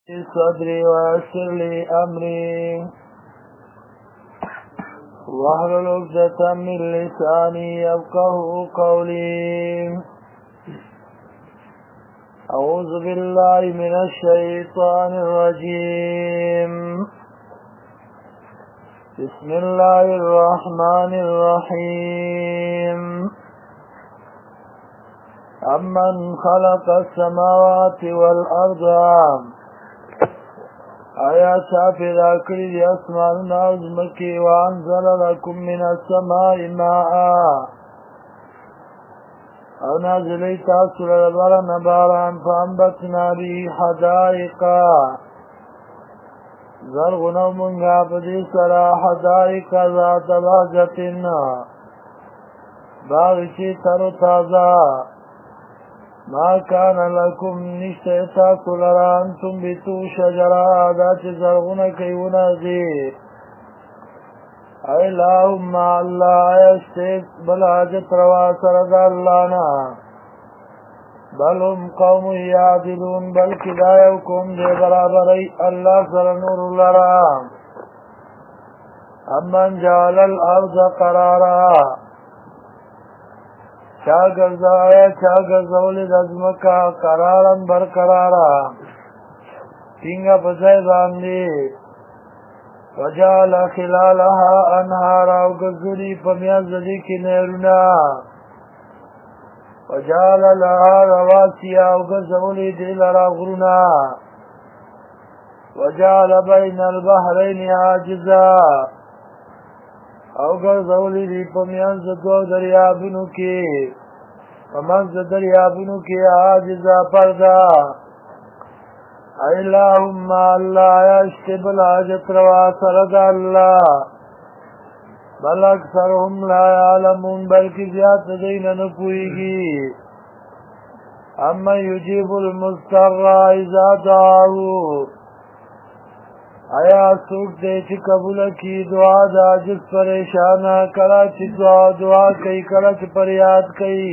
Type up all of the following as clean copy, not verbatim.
صدري ويسر لي أمري واحلل عقدة من لساني يفقهوا قولي. أعوذ بالله من الشيطان الرجيم. بسم الله الرحمن الرحيم. أمن خلق السماوات والأرض آیا چا پیدا کړی دی اسمانونه او ځمکې وانزل لکم من السماء ماء او نازلی تاسو لپاره نه باران فانبتنا به حدائق زرغونه مونږه په دې سره حدائق ذات بهجة باغ چې تر تازه ما کان لکم نشته تاسو لرا انتم بیتو شجرا دا چې زرغونه کوي ونازي اللهم الله ایسته بل حاجت روا سره د الله نه بل هم قوم یعدلون بلکې دا یو قوم دی برابرۍ الله سره نور لرا امن جعل الارض قرارا چا ګرځولې د ځمکه قرارن برقراره ټینګه په ځای باندې وجعل خلالها انهارا او ګرځولي په میانځ دې کې نهرونه وجعل لها رواسي او ګرځولې دې لرا غرونه وجعل بین البحرین حاجزا او ګرځولې دې په میانځ دوه دریابونو کې په منځ دریابونو کې حاجزا پرده اللهم الله یشتب الحاجت روا سره د الله بل اکثرهم لا یعلمون بلکې زیات دی نه پوهېږي اما یجیب المضطر اذا دعاه آیا څوک دی چې قبول کړي دعا د عاجز پریشانه کله چې دعا کوي کله چې فریاد کوي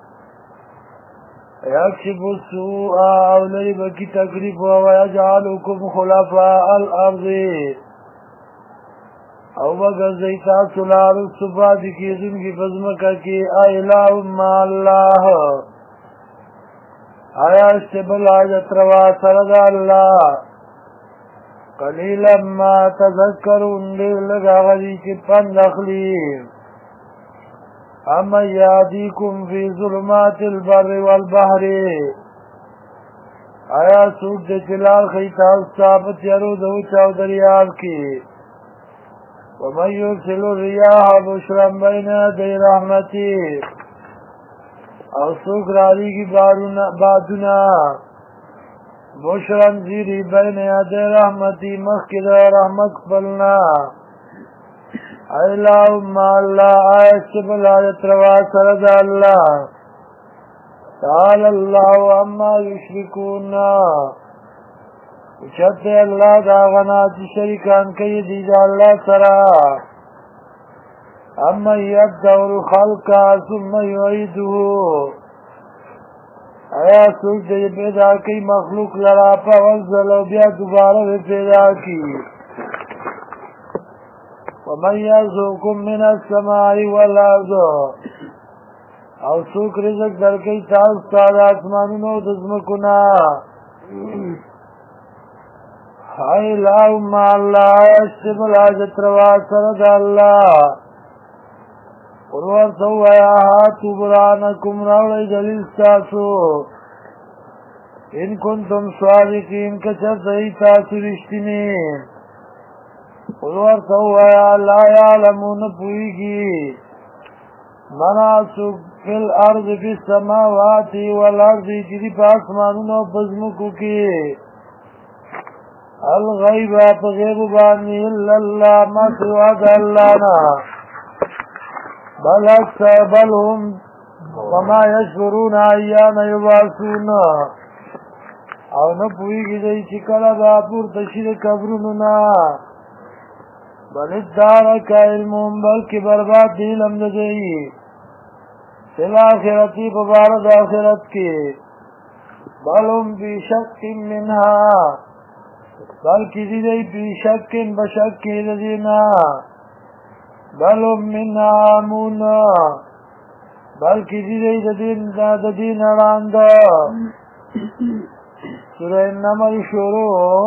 یکشف السوء او لري بکی تکلیف ویجعلکم خلفاء الارض او وګرځي تاسو لارو صفات کېدونکي په ځمکه کې اللهم الله آیا استبل حاجت روا سره د الله قلیلا ما تذکرون لږ هغه دي چې پند اخلي اما یادیکم فی ظلمات البر والبحر آیا څوک د جلال خی تاسو ته په تیارو د وچ او دریاب کې ومن یرسل الرياح بشرا بین یدی رحمته او څوک رالیږي بادونه بشرا زیری بین یدی رحمته مخکې د رحمت خپلنا اللهم الله ایسته بلایت روا سره د الله تعالی الله عما یشرکون اوچت الله دا غنا چې شریکان کوي دي د الله سره اما یبدأ الخلق ثم یعیده آیا څوک دی پیدا کوي مخلوق لرا په ځل او بیا دوباره پیدا کوي ومن يرزقكم من السماء والارض او څوک رزق درکوي تاسو ته د اسمانونو او د ځمکو نه اللهم الله یشتب الحاجت روا سره د الله قل ورته ووایه هاتوا برهانکم راوړئ دلیل ستاسو ان کنتم صادقین که چېرته یې تاسو رښتینې قل ورته ووایه لا یعلمون پوهېږي مناسک فی الارض فی السماوات والارض چې دي په اسمانونو او په ځمکو کې الغیب په غیب باندې الا الله ما سوا د الله نه بل هم وما یشعرون ایان یبعثون او نه پوهېږي دی چې کله به پورته شي د قبرونو نه بل ادارک علمهم بلکې برباد دی علم د دوی فی الاخرة په باره د آخرت کې بل هم فی شک منها بلکې دی فی شک بشک کې د دینا بل هم من عامون بلکې دی د دین اړاند سوره نمل شروع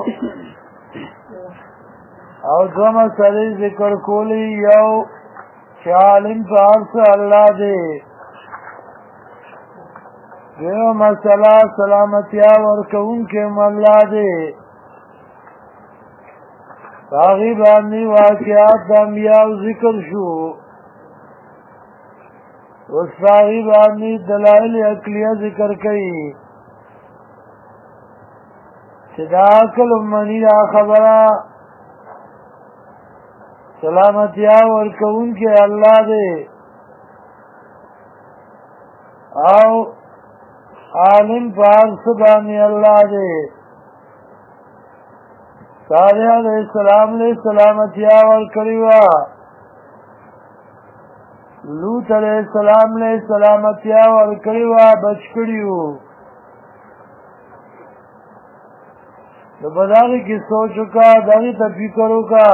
او دو مسئلې ذکر کولی یو چې عالم په هر څه الله دی دیو مسئلہ سلامتیا ورکوونکی هم الله دی باغی باندې واقعات د انبیاء ذکر شو اوس باغی باندې دلائل عقلیه ذکر کړي چې دا عقل منی دا خبره سلامتیا ورکوونکی الله دی او عالم پار سبانی اللہ دے صالح علیہ السلام علیہ سلامتیا ورکڑیوا لوط علیہ السلام علیہ سلامتیا ورکڑیوا بچکڑیو تو بداغی کی سوچو کا داغی تفکرو کا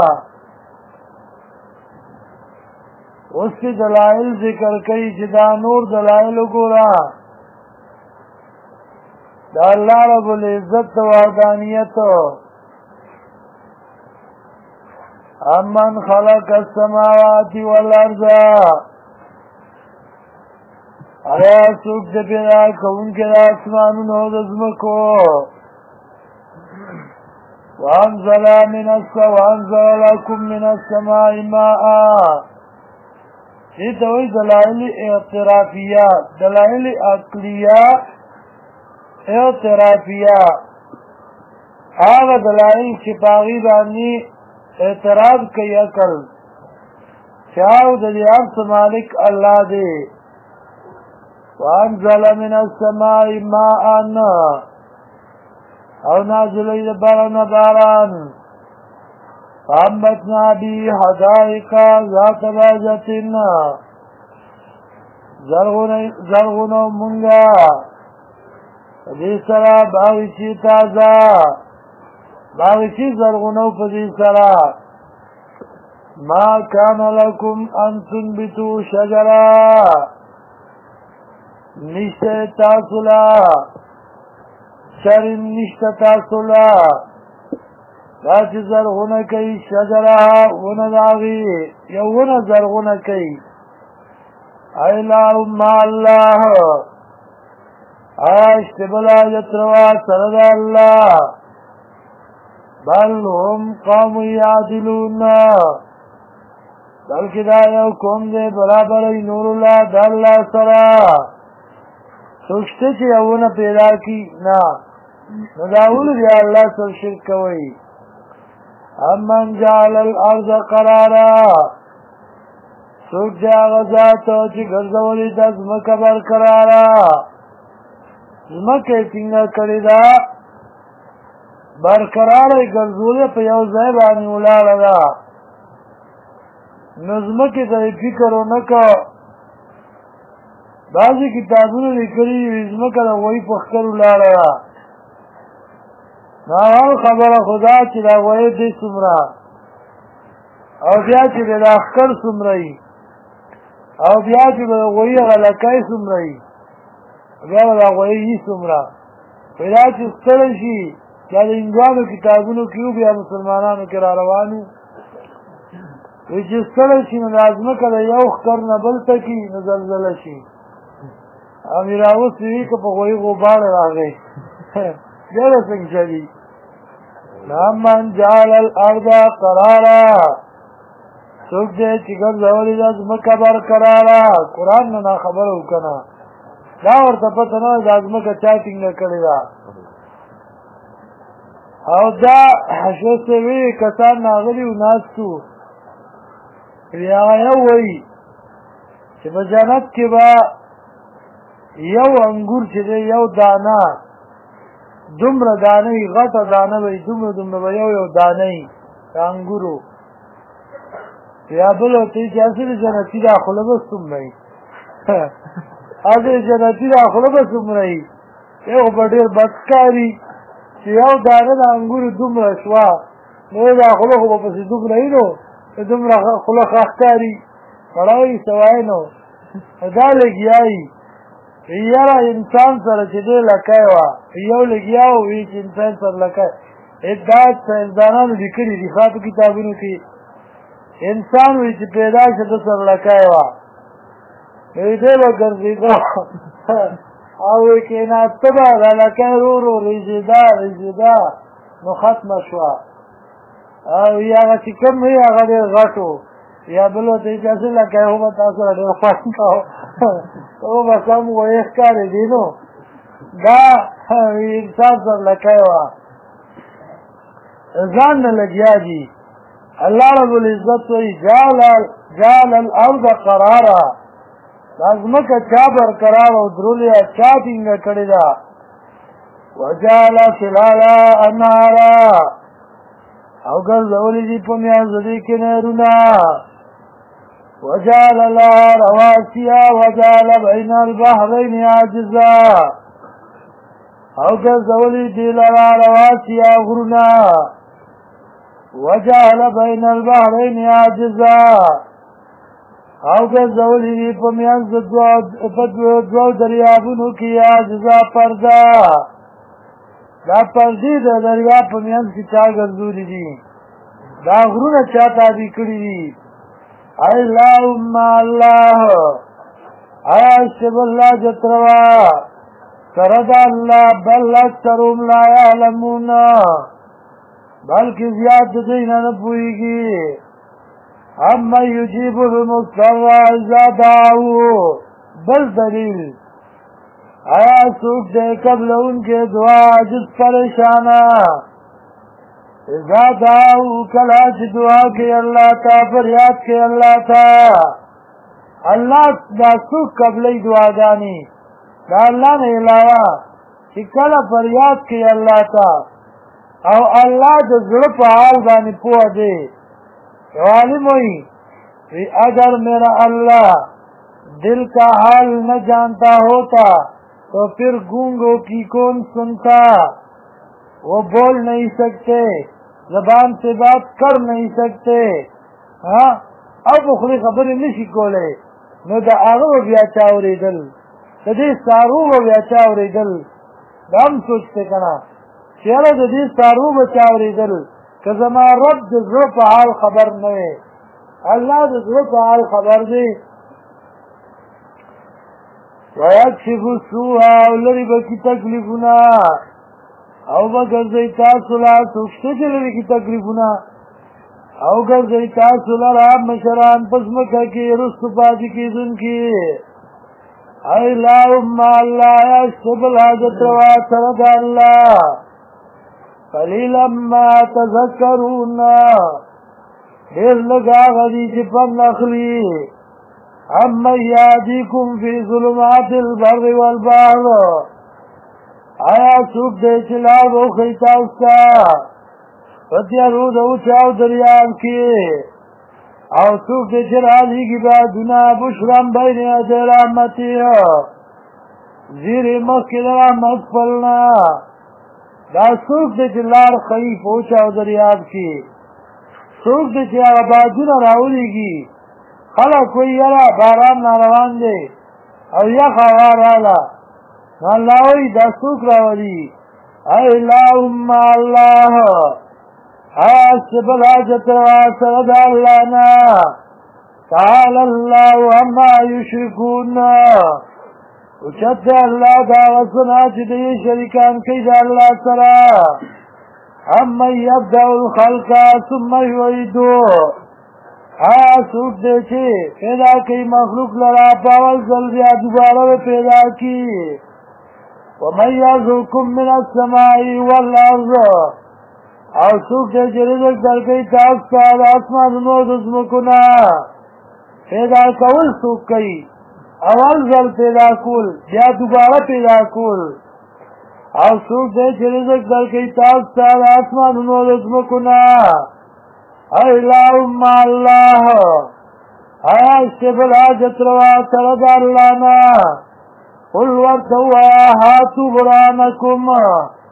اس کی دلائل ذکر کئی جدا نور دلائل گورا دا اللہ رب العزت وحدانیت امن خلق السماوات والارض آیا سوک دے پیدا کون کے آسمانون ہو دزمکو وانزل لکم من السماء ماء یہ توی دلائل اعترافیہ دلائل عقلیہ اعترافیہ آغا دلائل چپاغی بانی اعتراف کئی عقل چاہو دلیاب سمالک اللہ دے وانزل من السماء ماءن او نازلی دبارن باران فامتنا بی حدائقا ذات باجتن زرغنو منگا پدی سرا باغچی تازا باغچی زرغنو پدی سرا ما کان لکم ان تنبتو شجرا نشت تاسولا شرم نشت تاسولا داچی زرغن کئی شجرا ون داغی یو ون زرغن کئی ایلہم ما اللہ اشتبلا یتروا سرد اللہ بل هم قوم یعدلون بلکہ دا یو قوم دے برابر نور اللہ دا اللہ سرا سوچتے چی یونا پیدا کی نا نداول بیا اللہ سر شرک کوئی امن جعل الارض قرارا سوچ دے آغازاتو چی گرزولی تزمک برقرارا زمکه څنګه کړی دا برقرار ګرځولې په یو ځای باندې ولاړه ده نو زمکه ته فکر ونکړه بعضې کتابونه لیکلي وي زمکه د غوی په ښکر ولاړه ده نو اول خبره خو دا چې دا غوی دی څومره او بیا چې د دا ښکر څومره وي او بیا چې د غوی غلکی څومره وي بیا به دا غویي څومره پیدا چې ستړی شي دا د هندوانو کتابونو کې وو بیا مسلمانانو کې را روان وو وایي چې ستړی شي نو دا ځمکه د یو ښکر نه بل ته کي نو زلزله شي امیر اوس وي که په غویي غبار راغی بیا به څنګه چلي من جعل الارض قرارا څوک دی چې ګرځولې ده ځمکه برقراره قرآن نه نا خبره وکنه دا ورته پته نه ده دا ځمکه چا ټینګه کړې ده او دا حشوسوي کسان ناغلي و ناست وو بیا یو وایي چې په جنت کې به یو انګور چې دی یو دانه دومره دانه وي غټه دانه به وي دومره به یو دانه وي د انګورو یا بل ورته وایي چې هسې د جنتي دا خوله به څومره وي هسې د جنتي دا خوله به څومره وي یو به ډېر بد ښکاري چې یو دانه د انګورو دومره شوه نو دا خوله خو به پسې دومره وي نو دومره خوله ښه ښکاري سړی سوای نو دا لګیا وي یاره انسان سره چې دی لکۍ وه یو لګیا وي چې انسان سره لکۍ دا ساینسدانانو لیکلي دي ښه په کتابونو کې انسان وي چې پیدا شه ده سره لکۍ وه نو دی به ګرځېده او وایي کېناسته به دا لکۍ ورو ورو ریزېده نو ختمه شوه او هغه چې کوم وي هغه ډېر غټ و یا بل ورته اجازه لکۍ خو به تا سره ډېر خوند کوه او به سم وایې ښکارېدې نو دا انسان سره لکۍ وه ځان نه لګیا دي الله رب العزت وایي جعل الارض قرارا دا ځمکه چا برقرار او درولې چا ټینګه کړې ده وجعل خلالها انهارا او ګرځولي دي په میانځ دې کې نهرونه وجعل لها رواسي وجعل بين البحرين عاجزا او ګرځولي دي لها رواسي غرونه وجعل بين البحرين عاجزا او ګرځولي دي په میانځ دوه دریابونو کې عاجزا پرده دا پردې د دریاب په میانځ کې چا ګرځولي دي دا غرونه چا تابع کړي دي اللهم الله آیا شب الله جتروا سرد الله بل اکثرهم لا یعلمون بلکې زیات دین نه پوهیږي اما یجیب المضطر اذا دعوه بل دلیل آیا سوک دے قبل ان کے دعا جس پریشانا اذا دعاو کلا چی دعا کے اللہ تا فریاد کے اللہ تا اللہ دا سوک قبلی دعا گانی دا اللہ نے علاوہ چی کلا فریاد کے اللہ تا او اللہ دا ظلف حال بانی پوہ دے عالم ہوئی اگر میرا اللہ دل کا حال نہ جانتا ہوتا تو پھر گونگوں کی کون سنتا وہ بول نہیں سکتے زبان سے بات کر نہیں سکتے ہاں اب خلی خبریں نشی کولے نو دا آغا بیا چاوری دل دا دی سارو بیا چاوری دل دا ہم سوچتے کنا چیرہ دا دی سارو بیا چاوری دل کہ زمان رب دا ظرف حال خبر نوے اللہ دا ظرف حال خبر دی وَيَكْشِفُ السُّوءَ او لری بکی تکلیفونا او بگرزی تاسو لا سوکشتے چے لری کی تکلیفونا او گرزی تاسو لراب مشران پسمکہ کی رست پاتی کی دن کی اے اللہم اللہ یشتب الحاجت روا سرد اللہ قلیلا ما تذکرون دیر لگا غدی چپن نخلی اما یادیکم فی ظلمات البر والبحر آیا سوک دے چلار رو خیتا استا فتیا رو دو چاو دریاب کی او سوک دے چرالی کی بادنا بشرم بین ادھر رحمتی زیر مخی رحمت پلنا دا سوک دے چلار خیف ہو چاو دریاب کی سوک دے چلار بادنا راولی کی خلق کوئی یرا باران ناروان دے او یخ آوار آلا اللہ وی دا سوک راولی اے اللہم اللہ آسب الحاجت روا سرد اللہ نا تعال اللہ اما یشرکون اچھت اللہ دا وصنا چدی شرکان کی دا اللہ سرا اما یبدع الخلق ثم یعیدو سوک دے چھے پیدا کی مخلوق لرا پاول زلزیا دوبارہ پیدا کی وَمَنْ يَرْزُقْكُم مِّنَ السَّمَاءِ وَالْأَرْضِ او سوک دے چھے رزق در کئی تاستا آسمان نور دزمکنا پیدا کول سوک کئی اول زل پیدا کول یا دوبارہ پیدا کول او سوک دے چھے رزق در کئی تاستا آسمان نور دزمکنا اے اللہم اللہ آیا اشتب الحاجت روا سرد اللہ نا قل ورتوا ہاتو برانکم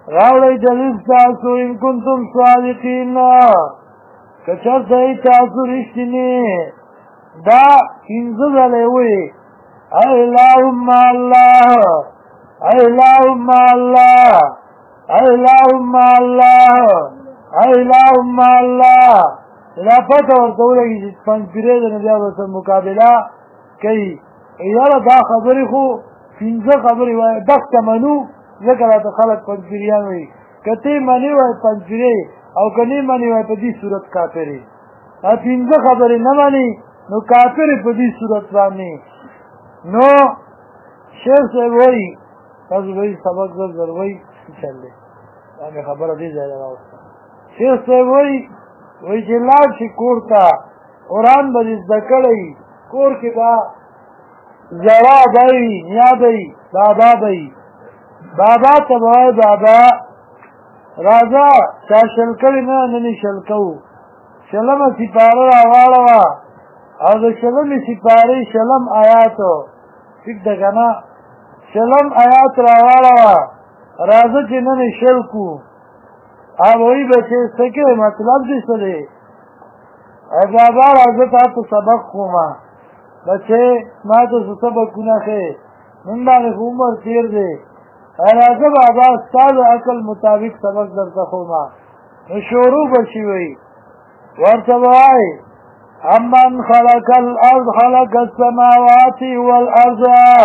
راوړی دلیل تاسو ان کنتم صادقین که چېرته یې تاسو رښتینې دا پنځه ځله وایي اللهم الله اللهم الله اللهم الله اللهم الله دا پته ورته ولګي چې پنځپیرې د بیا ورته مقابله کوي یاره دا خبرې خو پنځه خبرې وایي دغه منو ځکه راته خلک پنځپیریان وایي که ته یې منې وایي پنځپیرې او که نه یې منې وایي په دې صورت کافرې دا پنځه خبرې نه منې نو کافرې په دې صورت باندې نو شیخ صاحب وایي تاسو وایي سبق زر وایي چل دی دا مې خبره دې ځای راوسته شیخ صاحب وایي چې لاړ شي کور ته قرآن به دې زده کړی کور کې به زړه به وي نیا به وي بابا به وي بابا ته به وایي بابا راځه چا شل کړي نه نن شل کوو شلمه سپاره راواړوه او د شلمې سپارې شلم آیاتو ټیک ده که نه شلم آیات راواړوه راځه چې نن شل کړو او وایي بچې څه کې مطلب دې څه دی او بابا راځه تا ته سبق ښومه بچې ما ته څه سبقونه ښې نن باندې خو عمر تېر دی راځه بابا ستا د عقل مطابق سبق درته ښومه نو شروع به شي وایي ورته به وایي امن خلق الارض خلق السماوات والارض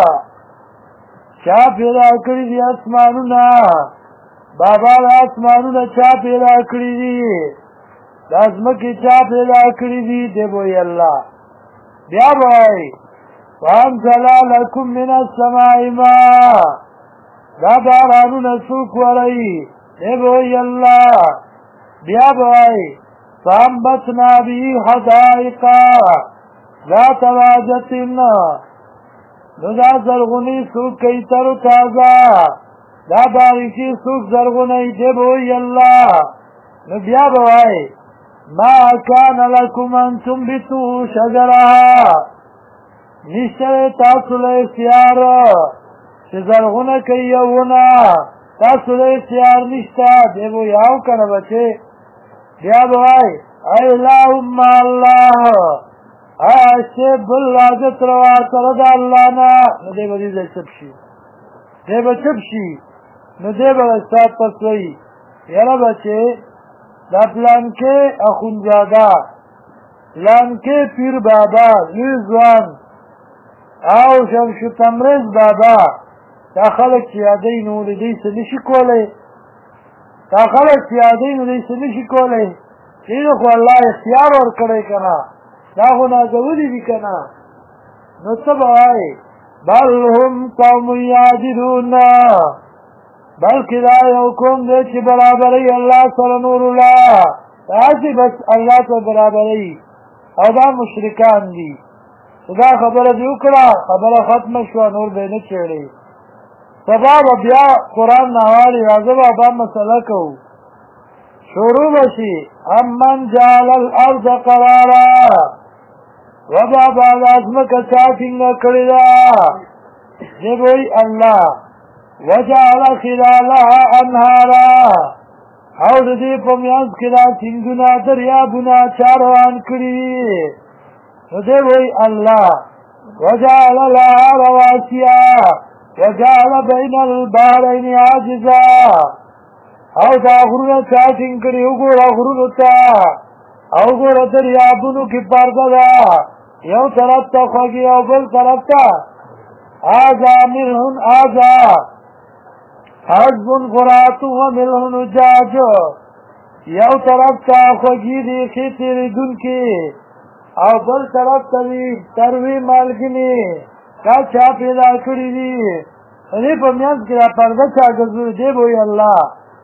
چا پیدا کړي دي اسمانونه بابا د اسمانونه چا پیدا کړي دي د ځمکې چا پیدا کړي دي دی به وایي الله بیا به وایي وانزل لکم من السماء ماء دا بارانونه څوک وروي دی به وایي الله بیا به وایي فانبتنا به حدائق ذات بهجة نو دا زرغونی څوک کوي تر و تازه دا باریکي څوک زرغونی دی به وایي الله نو بیا به وایي ما کان لکم ان تنبتوا شجرها نشته تاسو له اختیار چې زرغونه کوي یو ونه تاسو له اختیار نشته دی به وایي او که نه بچې بیا به وایي اللهم الله شی بل حاجت روا سره د الله نه نو دی به دې ځای چپ شي دی به چپ شي نو دی به استاد پس وایي یاره بچې دا پلانکې اخونزاده پلانکې پیر بابا لوی ځوان او شمشو تمریز بابا دا خلک چې یادوي نو د دوی څه نشي کولی دا خلک چې یادوي نو دوی څه نشي کولی دې خو الله اختیار ورکړی که نه دا خو نازولي دي که نه نو څه به وایي بل هم قوم یعدلون بلکې دا یو قوم دی چې برابروي الله سره نور الله داسې بس الله ته برابروي او دا مشرکان دي دا خبره دې وکړه خبره ختمه شوه نور به یې نه چېړې سبا به بیا قرآن ناوالي راځه بابا مسله کوو شروع بشي امن جعل الارض قرارا و بابا لازمکه چا ټینګه کړې ده دی به وایي الله وجعل خلالها انهارا او د دې په میانځ کې دا سیندونه دریابونه چا روان کړي نو دی به وایي الله وجعل لها رواسیا وجعل بین البحرین عاجزا او دا غرونه چا ټینګ کړي وګوره غرونو ته او ګوره دریابونو کې پرده ده یو طرف ته خوږې او بل طرف ته هذا ملح هذا حزب فرات وملح نجاج یو طرف ته خوږې دي ښې تېرېدونکي او بل طرف ته وي تروې مالګینې دا چا پیدا کړي دي دې په میانځ کې دا پرده چا ګرځوي دی به وایي الله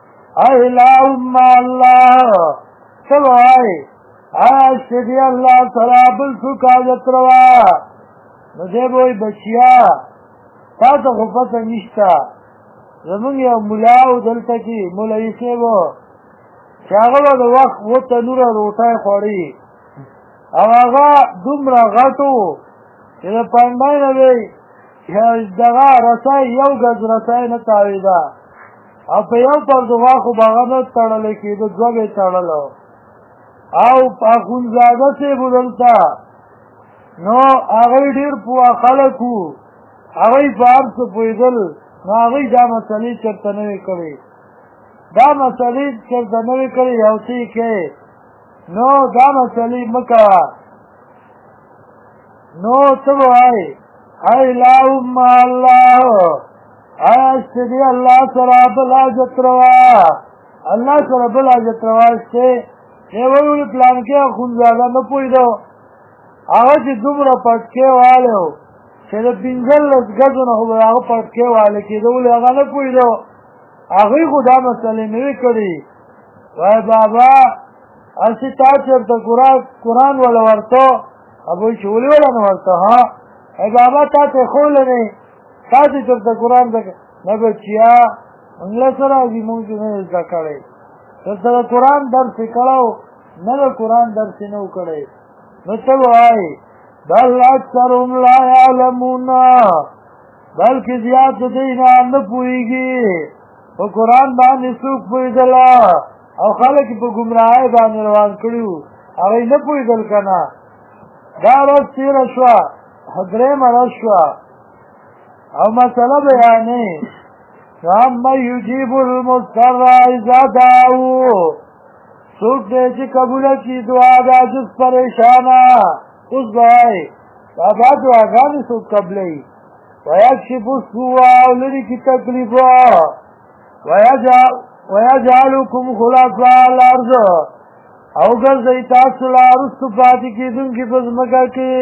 اللهم الله څه به وایي چې دی الله سره بل څوک حاجت روا نو دی به وایي بچیا تا ته خو پته نشته زمونږ یو ملا و دلته کې مولوي صاحب چې هغه به د وخت اووه تنوره روټۍ خوړي او هغه دومره غټ و چې د پنډۍ نه به دغه رسۍ یو ګز رسۍ نه تاوېده او په یو پر دغه خو باغ نه تړل کېده دوه به تړلو او اخونزاده سے بدلتا نو هغه ډیر په خلکو هغه بار څه پویدل نو هغه دا مسلې چرته نه کړی دا مسلې چرته نه کړی یو څه کې نو دا مسلې مکا نو څه وای ای اللهم الله استدی الله سره بلا جتروا الله سره بلا جتروا څه دیوول پلان کې خونزاده نه پویدو هغه چې دومره پټکې والو چې د پنځل غزونه هو هغه پټکې والے کې دوی هغه نه پویدو هغه خدا مسلې نه کړی وای بابا اسی تا چې قرآن ولا ورته ابو شولي ولا نه ورته ها ای بابا تا ته خول نه تا چې قرآن نه بچیا انګلیس راځي مونږ نه ځکړې ته قرآن درس کړو نه قرآن درس نه وکړې نو ته وای بل اکثرهم لا يعلمون بلکې زیات دې نه پوهیږي او قرآن باندې څوک پوهیدل او خلک په گمراهۍ باندې روان کړیو هغه نه پوهیدل کنه دا ورځ تیر شوه درېمه ورځ شوه او مسله بیانې اما یجیب المضطر اذا دعوه څوک دې چې قبول کړي دعا د عاجز پریشانه اوس وای بابا دعاګانې څوک قبلوي ویکشف السوء او لرې کړي تکلیفه ویجعلکم خلفاء الارض او ګرځوي تاسو لا وروسته پاتې کېدونکي په ځمکه کې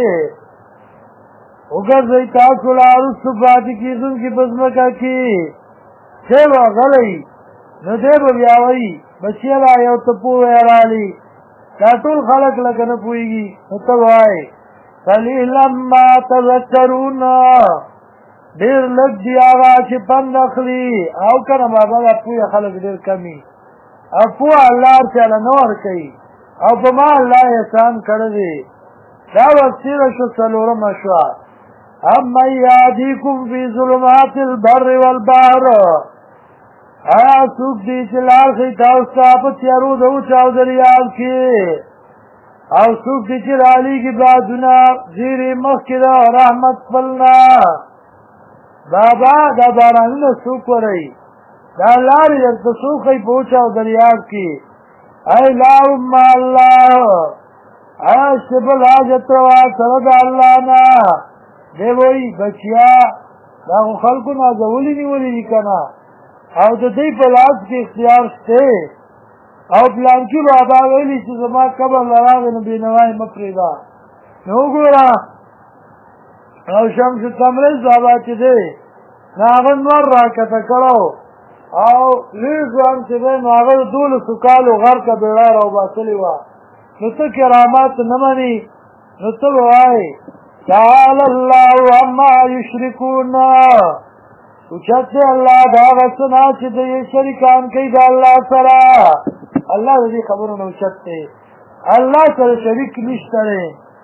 وګرځوي تاسو لا وروسته پاتې کېدونکي په ځمکه کې څه غلی نو دې به بیا وایي بچی لا یو ته پوهه رالی دا ټول خلک لکه نه پوهېږي نو ته وایې قلیلا ما تذکرون ډېر لږ دي هغه چې پند اخلي او که نه بابا دا پوهه خلک ډېر کمي او پوهه الله هر چاله نه ورکوي او په ما الله احسان کړی دی دا ورځ تېره شوه څلورمه شوه امن یهدیکم فی ظلمات البر والبحر آیا څوک دی چې لار ښیي تاسو ته په تیارو د وچ او دریاب کې او څوک دی چې رالیږي بادونه زیرې مخکې د رحمت خپلنا بابا دا بارانونه څوک وروي دا لارې درته څوک ښیي په وچ او دریاب کې ای اللهم الله آیا چې بل حاجت روا سره د الله نه دی وایي بچیا دا خو خلکو نازولي نیولي دي که نه او د دې په لاس کې اختیار شته او پلانکي بابا ویلي چې زما قبر له راغی نو بېنوایي مه پرېږده نو وګوره او شمس تمریز بابا چې دی نو هغه نور راکښته کړی او لوی ځوان چې دی نو هغه د 12 کالو غرقه بېړه راوباسلې وه نو ته کرامات نه منې نو ته به وایې تعالی الله عما یشرکون اوچت دی الله دا هغه څه نه چې دوی شریکان کوي د الله سره الله د دې خبرو نه اوچت دی الله سره شریک نشته دی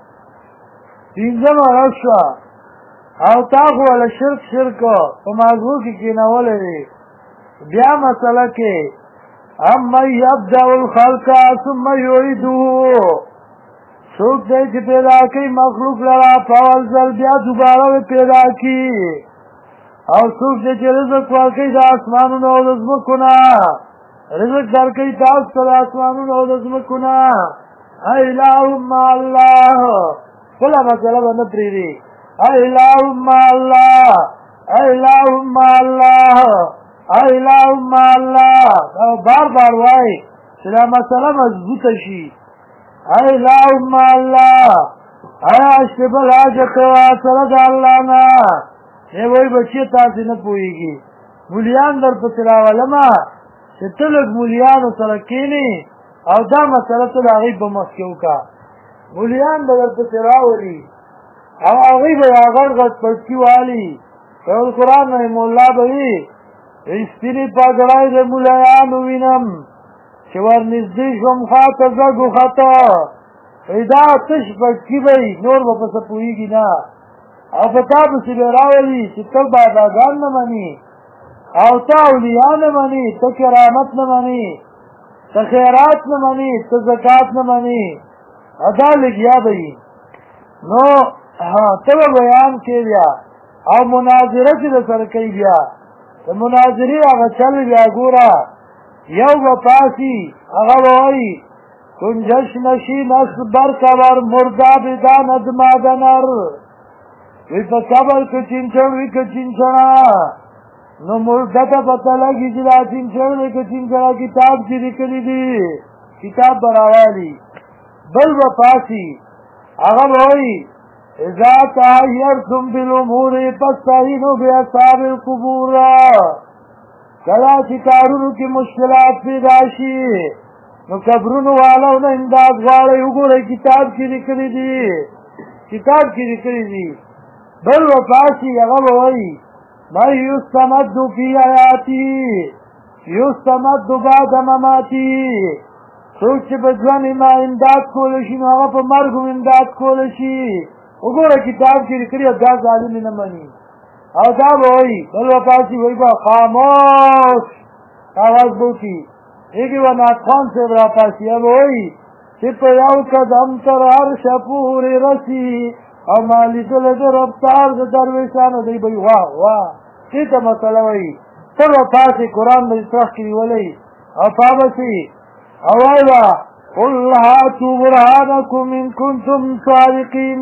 پنځمه ورځ شوه او تا خو وله شرک په مازغو کې کېنولی دی بیا مسله کې امن یبدأ الخلق ثم یعیده څوک دی چې پیدا کوي مخلوق لره په اول ځل بیا دوباره پیدا کړي او څوک دی چې رزق ورکوي د اسمانونو او د ځمکو نه رزق درکوي تاسو ته د اسمانونو او د ځمکو نه ای اللهم الله خپله مسله به نه پرېږدي ای اللهم الله ای اللهم الله ای اللهم الله بار بار وایي چې دا مسله مضبوطه شي ای اللهم الله ایا اشتبل حاجت وا سره د الله نه ای وای بچی تاسو نه پوهیږي مولیان در پسې راولما چې ته لږ مولیانو سره کښېنې او دا مسله ته د هغوی په مخ کې وکړه مولیان به در پسې راولي او هغوی به یې غټ غټ پټکي والي یو قرآن رحم الله به وي سپینې پګړۍ د مولیانو وینم چې ورنږدې شوم خواته زږو خطا دا تش پټکي به وي نور به پسې پوهېږي نه او په تا پسې به راولي چې تل باداګان نه مني او تا اولیاء نه مني ته کرامت نه مني ته خیرات نه مني ته زکات نه مني ادا لګیا به نو ته بیان کې بیا او مناظره چې سره کوي بیا د مناظرې هغه چل بیا ګوره یو به پاسي هغه به وایي کنجش نشی نس بر کبر مردا بداند مادنر وی په کبر که چینچن وی که چینچنا نو مرده ته پته لګي چې دا چینچن وی که چینچنا کتاب چې لیکلي دي کتاب به راوالي بل به پاسي هغه به وایي اذا تحیرتم بالامور فاستعینوا باصحاب القبور کله چې کارونو کې مشکلات پیدا شي نو قبرونو والو نه امداد غواړئ وګورئ کتاب کې لیکلي دي کتاب کې لیکلي دي بل وپاسي هغه به وایي من یستمد فی حیاتي یستمد بعد مماتي څوک چې په ژوند ما امداد کولی شي نو هغه په مرګ هم امداد کولی شي وګوره کتاب کې لیکلي دا ظالم نه مني او دا به وایي بل وپاسي وایي به خاموش آواز به وکړي ایگی و ناتخوان سے برا پاسی اب ہوئی چې په یو قدم تر عرش پورې رسی او مالی دل د رفتار د درویشانو دی بی واه واه دې ته مسله وایي تر پاسې قرآن به اصلاح کړي ولئ او پابسي او وایي به قل هاتوا برهانکم ان کنتم صادقین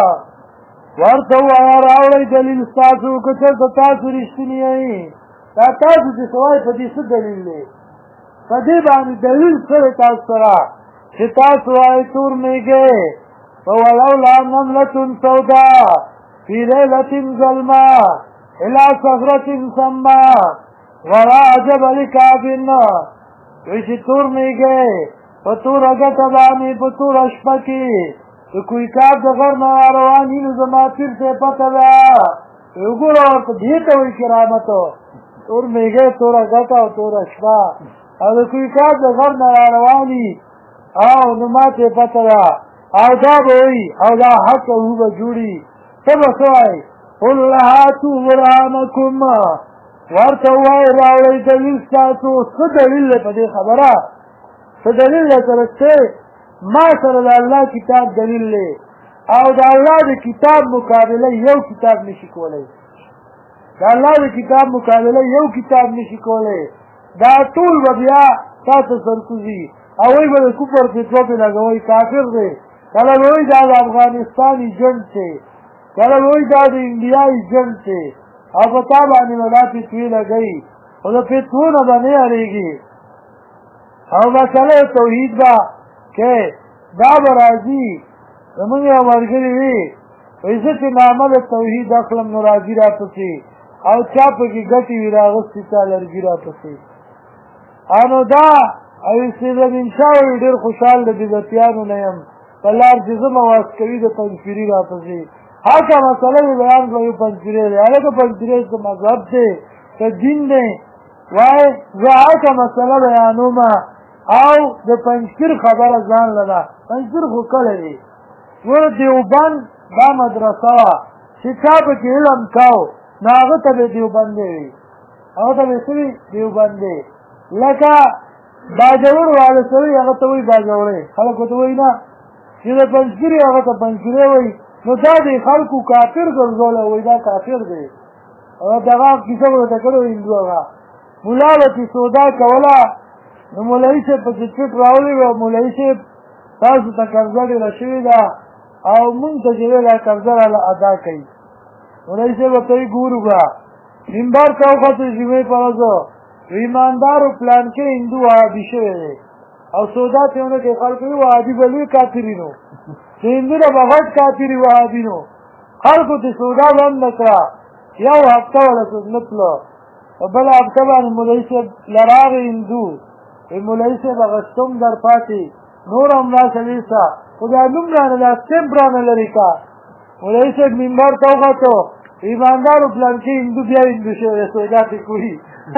ورته ووایه راوړئ دلیل ستاسو که چېرته تاسو رښتیني یئ دا تاسو چې څه وایئ په دې څه دلیل دی په دې باندې دلیل سره تاسو سره چې تاسو وایئ تور میږئ فولولا نملة سوداء في ليلة ظلماء إلى صخرة سماء وراء جبل كعب وی چې تور میږئ په توره ګټه باندې په توره شپه کې د کوی کاب د غر نه روان وي نو زما پیر ته پته ده وګوره ورته دې ته وایي کرامتو تور میږئ توره ګټه او توره شپه او د کوی کاب د غر نه روان وي او نو ما ته پته ده او دا به وایي او دا حق او به جوړي ته به څه وایي قل هاتوا برهانکم ورته ووایئ راوړئ دلیل ستاسو څه دلیل دی په دې خبره څه دلیل دی سره چې ما سره د الله کتاب دلیل دی او د الله د کتاب مقابله یو کتاب نشي کولی د الله د کتاب مقابله یو کتاب نشي کولی دا ټول به بیا تا ته سرکوزي او وایي به د کفر فتوا پې لګوئ کافر دی کله به وایي دا د افغانستان ایجنټ دی کله به وایي دا د انډیا ایجنټ دی او په تا باندې به دا فتوې لګوي خو د فتوو نه به نه یارېږي او مسله توحید به کې دا به راځي زمونږ یو ملګري وي وایي زه چې نامه د توحید اخلم نو راځي راپسې او چا پکې ګټې وي راغوستې تا لرګي راپسې نو دا او استعدادین شاه وایي ډېر خوشحال د بدعتیانو نه یم په لار چې زه مواس کوي د پنجپیري راپسې هغه مسله یې بیان کړو پنجپیری دی هلکه پنجپیری څه مذهب دی که دین دی وایي زه هغه مسله بیانوم او د پنجپیر خبره ځان له ده پنجپیر خو کلی دی ګوره دیوبند دا مدرسه وه چې چا پکې علم کو نو هغه ته به دیوبندی وي هغه ته به څه وي دیوبندی لکه باجوړ واله سوي هغه ته وایي باجوړی خلک ورته وایي نه چې د پنجپیري هغه ته پنجپیری وایي نو دا د خلکو کافر ګرځولی وایي دا کافر دی او دغه کیسه به ورته کړې هندو هغه ملا به چې سودا کوله نو مولوي صاحب پسې چټ راولی وي او مولوي صاحب تاسو ته قرضه ډېره شوې ده او مونږ ته چې ویل قرضه راله ادا کوي مولوي صاحب ورته وایي ګورو به منبر ته وختو جمعې په ورځ ایماندارو پلان کې هندو وهابي شوی دی او سودا ته ونه کې خلک وایي وهابي به لوی کافري نو چې هندو نه به غټ کافري وهابي نو خلکو ته سودا بنده کړه یو هفته وله نه تله په بله هفته باندې مولوي صاحب له راغی هندو مولوي صاحب هغه ستم در پاتې نور هم راشه ویسه خو دا نوم رانه دا سټمپ رانه لرې که مولوي صاحب منبر ته وختو ایماندارو پلان کې هندو بیا هندو شوی سودا ته کوي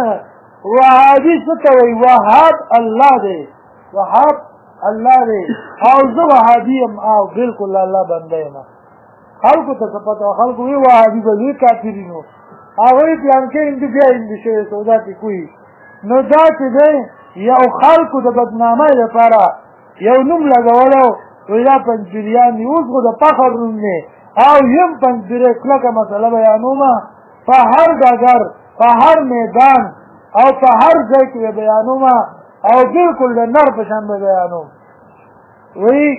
وهابي څه ته وایي وهاب الله دی وهاب الله دی او زه وهابي یم او بلکل الله بنده یم خلکو ته څه پته خلکو وایي وهابي به لوی کافري نو هغوی پلانکې هندي بیا هندي شوی سودا پې کوي نو دا چې دی یو خلکو د بدنامۍ لپاره یو نوم لګولو وایي دا پنجپیریان دي اوس خو د فخر نوم دی او یم پنجپیری کلکه مسله بیانومه په هر ډګر په هر میدان او په هر ځای کې به بیانومه او بالکل د نر په شان به بیانوم وایي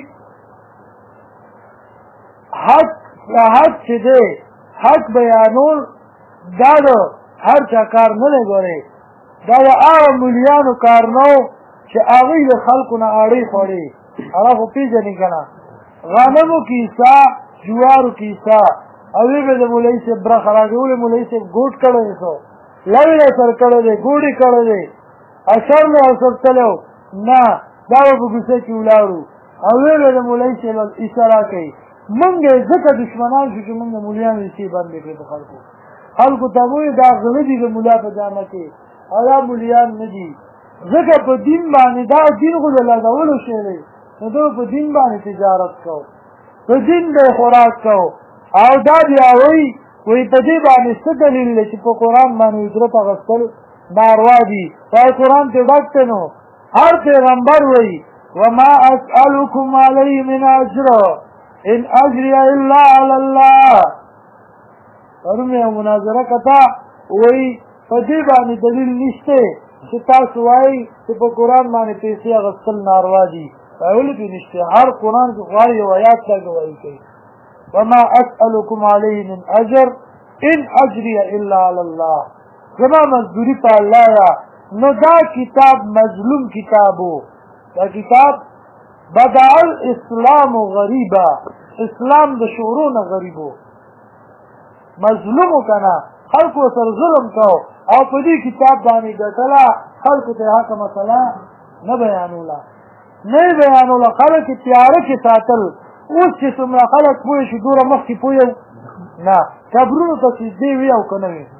حق چې دی حق بیانول دا د هر چا کار نه دی ګورې دا د هغه مولیانو کار نه و چې هغوی د خلکو نه اړې خوړې هغه خو پېژنې که نه غنمو کیسه جوارو کیسه او وی به د مولوي صاحب برخه راکړې مولوي صاحب ګوټ کړی دی څو لوی یې سر کړی دی ګوډې کړی دی اشر مې اثبتلو نه دا به په کوڅه کې ولاړو او وی به د مولوي صاحب عیسه راکوي مونږ یې ځکه دشمنان شو چې مونږ د مولیانو عیسې بندې کړې د خلکو ته به وایي دا غله دي د ملا په جامه کې او دا مولیان نه دي ځکه په دین باندې دا دین خو د لګولو شی دی نو ده په دین باندې تجارت کو په دین به خوراک کو او دا بیا وایي په دې باندې څه دلیل دی چې په قرآن باندې اجرت اخیستل ناروا دي دا قرآن کې ډک دی نو هر پیغمبر وایي وما اسألکم علیه من اجر ان اجری الا علی الله پرون یو مناظره کته وایي په دې باندې دلیل نشته چې تاسو وایي چې په قرآن باندې پیسې اخیستل ناروا دي ولې دې نشته هر قرآن کې غواړي یو آیات لا ګواهي کوي وما اسألكم عليه من اجر ان اجري الا على الله زما مزدوری په الله یا نو دا کتاب مظلوم کتابو دا کتاب بدع الاسلام غریبا اسلام د شورونه غریبو مظلومو کنا خلقو سر ظلم کو او په دې کتاب باندې ګټله خلقو ته حق مسله نه بیانوله خلک تیاره کې ساتل اوس چې څومره خلک پوه شي دوره مخکې پوه نه قبرونو ته سجدې وي او که نه وي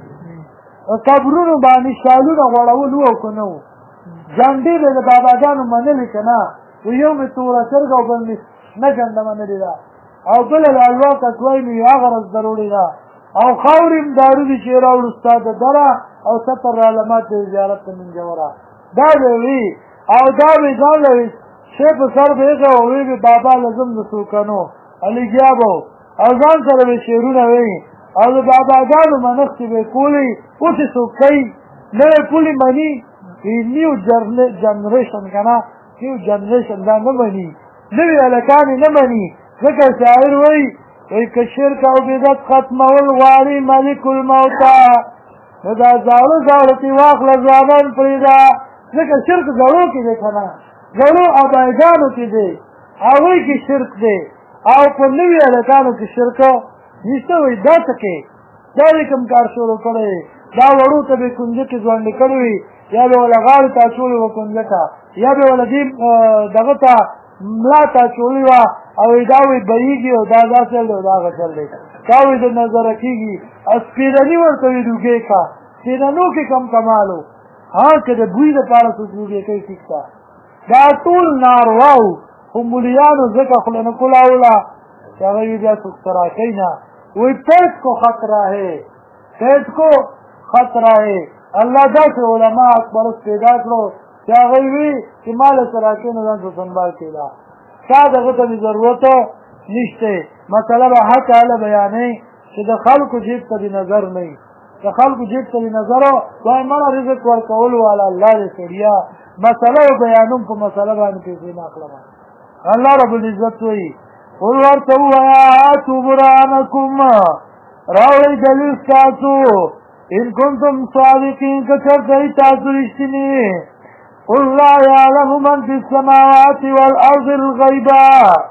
قبرونو باندې شالونه غوړول وو او که نه وو جنډې به د باباګانو منلې که نه یو مې توره چرګه او بل مې نه جنډه منلې ده او بله د الوا کټوی مې هغه رز دروړې ده او خاورې م دارو دي چې راوړو ستا د دره او ستر علامات د زیارت ته منجوره دا به وي او دا به ځان له شی په سر به ایښه او وی به بابا لازم د سوکنو الګیا به او ځان سره به شعرونه وایي او د باباګانو منښتې به یې کولې اوس یې څوک کوي نوی پولې مني نیو جنریشن که نه نیو جنریشن دا نه مني نوي هلکان یې نه مني ځکه شاعر وایي که شرک او بدعت ختمول غواړي ملک الموته نو دا زاړه ترې واخله ځوانان پرېږده ځکه شرک زړو کې دی که نه زړو ابایګانو کې دی هغوی کې شرک دی او په نوي هلکانو کې شرک نشته وایي دا څه کې دا دې کوم کار شروع کړی دا وړو ته به یې کونجکې ځوانډې کړې وي یا به وله غاړې ته اچولې وه کونجکه یا به وله دې دغه ته ملا ته اچولې وه او دا وایي بهیږي او دا دا چل دی او دا هغه چل دی دا وایي د نظره کېږي او سپېرني ورته وایي روږې که سپېرنو کې کم کمال و که د بوی دپاره څوک روږې کوي ټیک ده دا ټول ناروا وو خو مولیانو ځکه خوله نه کولاوله چې هغه یې بیا څوک تراکوي نه وایي پیٹ کو خطره ہے پیٹ کو خطره ہے الله داسې علما اکبرست پیدا کړو چې هغوی وي چې ما له تراکۍ نه ځان ته سنبال کېده تا دغه ته مې ضرورت نشته مسله به حق هله بیانوي چې د خلکو جیب ته دې نظر نه وي د خلکو جیب ته دې نظر و وایي مړه رزق ورکول والا الله دې سړیا مسله و بیانوم په مسله باندې پیسې نه اخلم الله رب العزت وایي قل ورته ووایه هاتو برهانکم راوړئ دلیل ستاسو ان کنتم صادقین که چېرته یې تاسو رښتیني قل لا یعلم من فی السماوات والارض الغیبا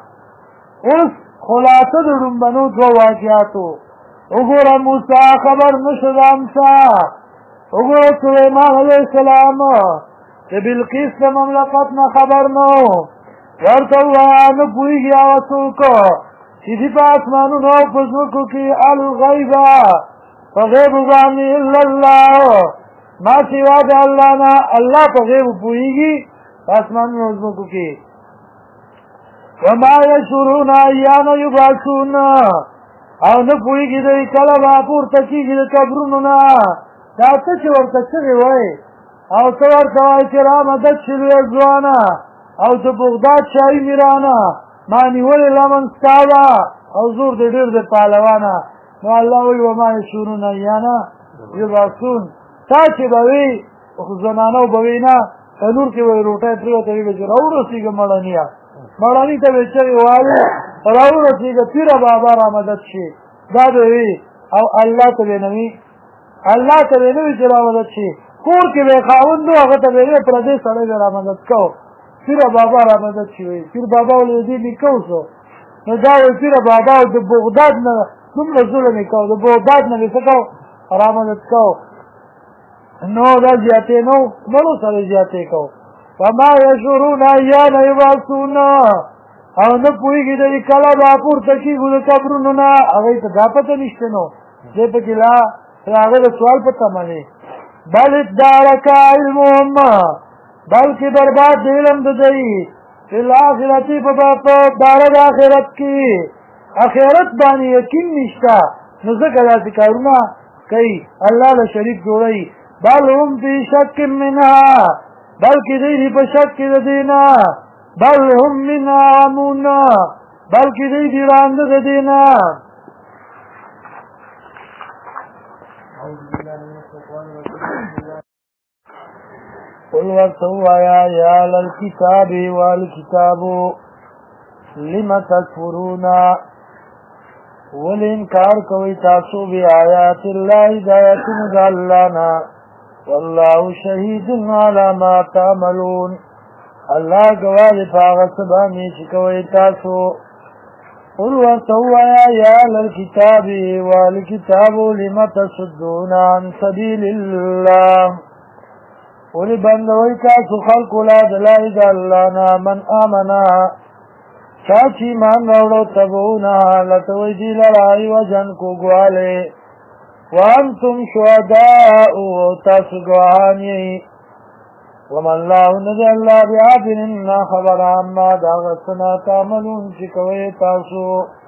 اوس خلاصه د ړومبنو دوه واقعاتو وګوره موسی خبر نشو د امسا وګوره سلیمان علیه السلام د بلقیس د مملکت نه خبر نه ورته ووایه نه پوهېږي هغه څوک چې دي په اسمانونو او په ځمکو کې الغیبه په غیبو باندې الا الله ما سوا د الله نه الله په غیبو پوهېږي په اسمانونو او ځمکو کې وما یشعرون ایان یبعثون او نه پوهېږي دی کله به پورته کېږي د قبرونو نه دا څه چې ورته چغې وایي او ته ورته وایي چې را مدد شي لویه ځوانه او د بغداد شاهي میرانه ما نیولې لمن ستا ده او زور دې ډېر دی پهلوانه نو الله وایي وما یشعرون ایانه یبعثون تا چې به وي زنانو به وي نه تنور کې به یې روټۍ پرېوته وي به چې راورسېږه مړنیه مړني ته به یې چغې وهلې راورسېږه پیره بابا را مدد شي دا به وي او الله ته به نه وي الله ته به نه وي چې را مدد شي کور کې به یې خاوند و هغه ته به یې پردی سړی به را مدد کو پیره بابا را مدد شي وي پیر بابا ولې دې نیکه وسو نو دا وایي پیره بابا د بغداد نه دومره ظلم یې کو د بغداد نه مې څه کو را مدد کو نو دا زیاتې نو مړو سره زیاتې کو وما یشعرون ایان یبعثون او نه پوهېږي دی کله به پورته کېږو د قبرونو نه هغوی ته دا پته نشته نو دې پکې لا هغه د سوال په تمه دی بل ادارک علمهم بلکې برباد د علم د دی فی الاخرتي په داره د آخرت کې آخرت باندې یقین نشته نو ځکه داسې کارونه کوي الله له شریک جوړوي بل هم فی شک منها بلکې دی په شک کې د دی نه بل هم منها عمون بلکې دی رانده د دی نه قل ورته ووایه یا اهل الکتاب والکتاب لم تکفرون ولې انکار کوئ تاسو بآیات الله د آیاتونو د الله نه والله شهید علی ما تعملون الله گواه دی په هغه څه باندې چې کوئ تاسو قل ورته ووایه یا اهل الکتاب والکتاب لم تصدون عن سبیل الله ولې بندوئ تاسو خلکو له د لارې د الله نه من آمنا چا چې ایمان راوړو تبعونها لته وایي دې لره عوجن کوږوالی وانتم شهداء تاسو ګواهان یئ وما الله ندی الله بعادل نه خبر عما د هغه څه نه تعملون چې کوئ تاسو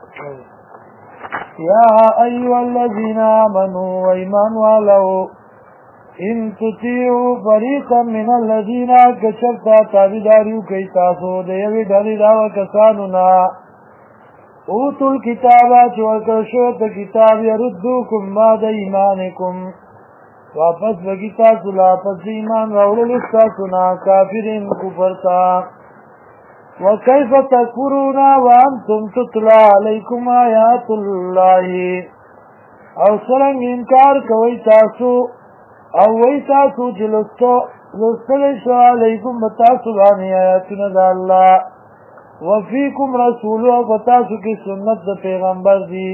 یا ایها الذین آمنوا ایمان والو ان تطیعوا فریقا من الذین کچرتا تابعداریو کوي تاسو د یوې ډلې د هغه کسانو نه اوتوا الکتاب چې ورکړل شوی ته کتاب یردوکم بعد ایمانکم واپس بگی تاسو لا پس ایمان راوړلو ستاسو نه کافرین کفر ته وکیف تکفرون وانتم تتلی علیکم آیات الله او څرنګه انکار کوئ تاسو او وی تاسو چې لوستلی شو علیکم به تاسو باندې آیاتونه د الله وفیکم رسولو او په تاسو کې سنت د پیغمبر دی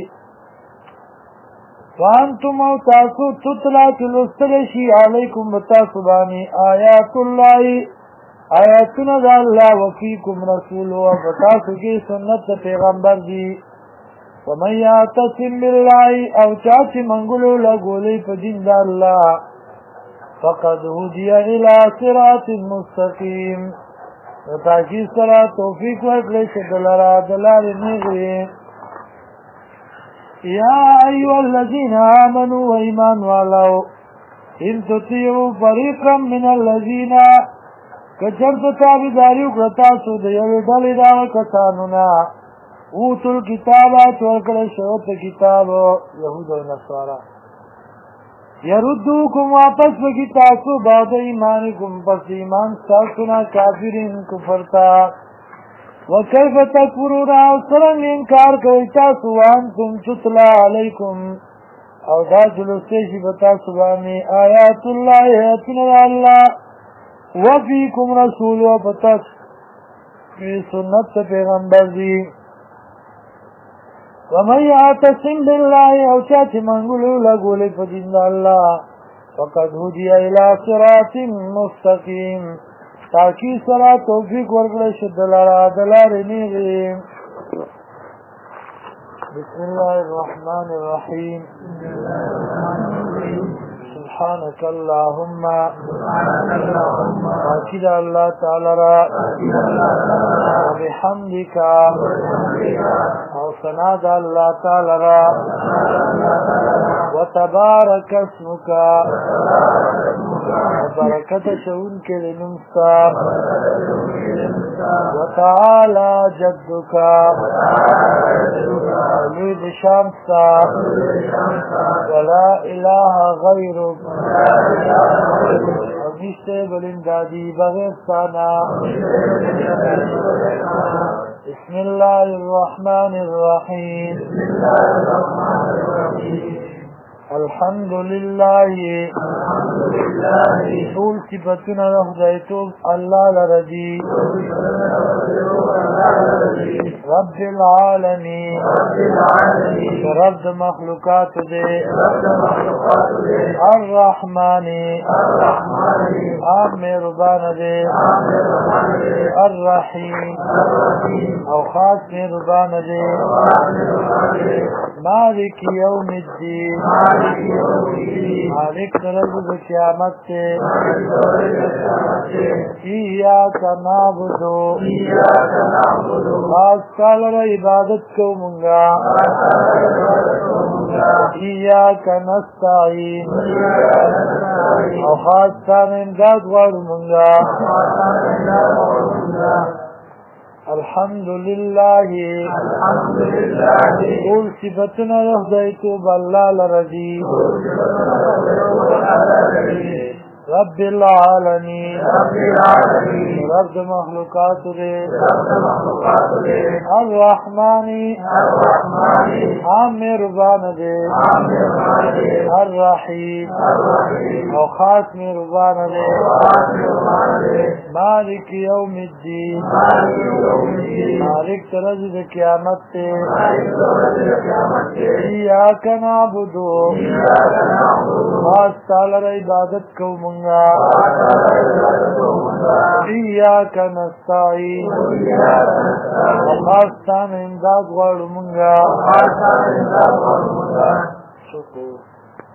وانتم او تاسو تتلا چې لوستلی شي علیکم به تاسو باندې آیات الله آیاتونه د الله وفیکم رسولو او په تاسو کې سنت د پیغمبر دی ومن یعتصم بالله او چا چې منګلو لګولې په دین د الله فقد هدي الى صراط مستقيم تاکي سره توفیق ورکړي چې دلاره نیغوي یا ایها الذين آمنوا ایمان والو ان تطيعوا فريقا من الذين کچرت تابعداري وکړه تاسو د یوې ډلې د هغه کسانو نه اوتوا الکتاب چې ورکړی شوی ته کتاب یهود او نصارا یردوکم واپس بگی تاسو بعد ایمانکم پس ایمان ستاسو نه کافرین کفر ته وکیف تکفرون او څرنګه انکار کوئ تاسو وانتم تتلی علیکم او دا چې لوستی شي په تاسو باندې آیات الله آیاتونه د الله وفیکم رسول او په تاسو کې سنت پیغمبر دی ومن یعتصم بالله او چا چې منګلو لګولې په دین د الله فقد هدي الى صراط مستقیم تاکي سره توفیق ورکړي چې دلاره نیغي بسم الله الرحمن الرحیم سبحانك اللهم وكيل الله تعالى وبحمدك او ثنا د الله تعالی را وتبارك اسمك وبركت شؤون كلمستا وتعالى جدك وليد شمسا ولا اله غيرك ونشته بلندادي بغير سانا بسم الله الرحمن الرحيم الحمد لله طول صفتنا رهديتوب الله لرضي رب العالمين رب مخلوقات دي الرحمن مهربان دي الرحيم او خاص مهربان دي مالك يوم الدين مالك رب قیامت سے ایاک نعبد خاص تعالی عبادت کو منگا ایاک نستعین او خاص تعالی امداد غوار منگا الحمد لله قول صفتنا رهديتو بالله لرضي رب العالمين رب مخلوقات دي الرحمن مهربان دي الرحيم او خاص مهربان دي مالك يوم الدين مالك ترجد قیامت تے ایاک نعبد خاص تعالی عبادت کو منگا ایاک نستعین خاص تعالی امداد غوار منگا شکر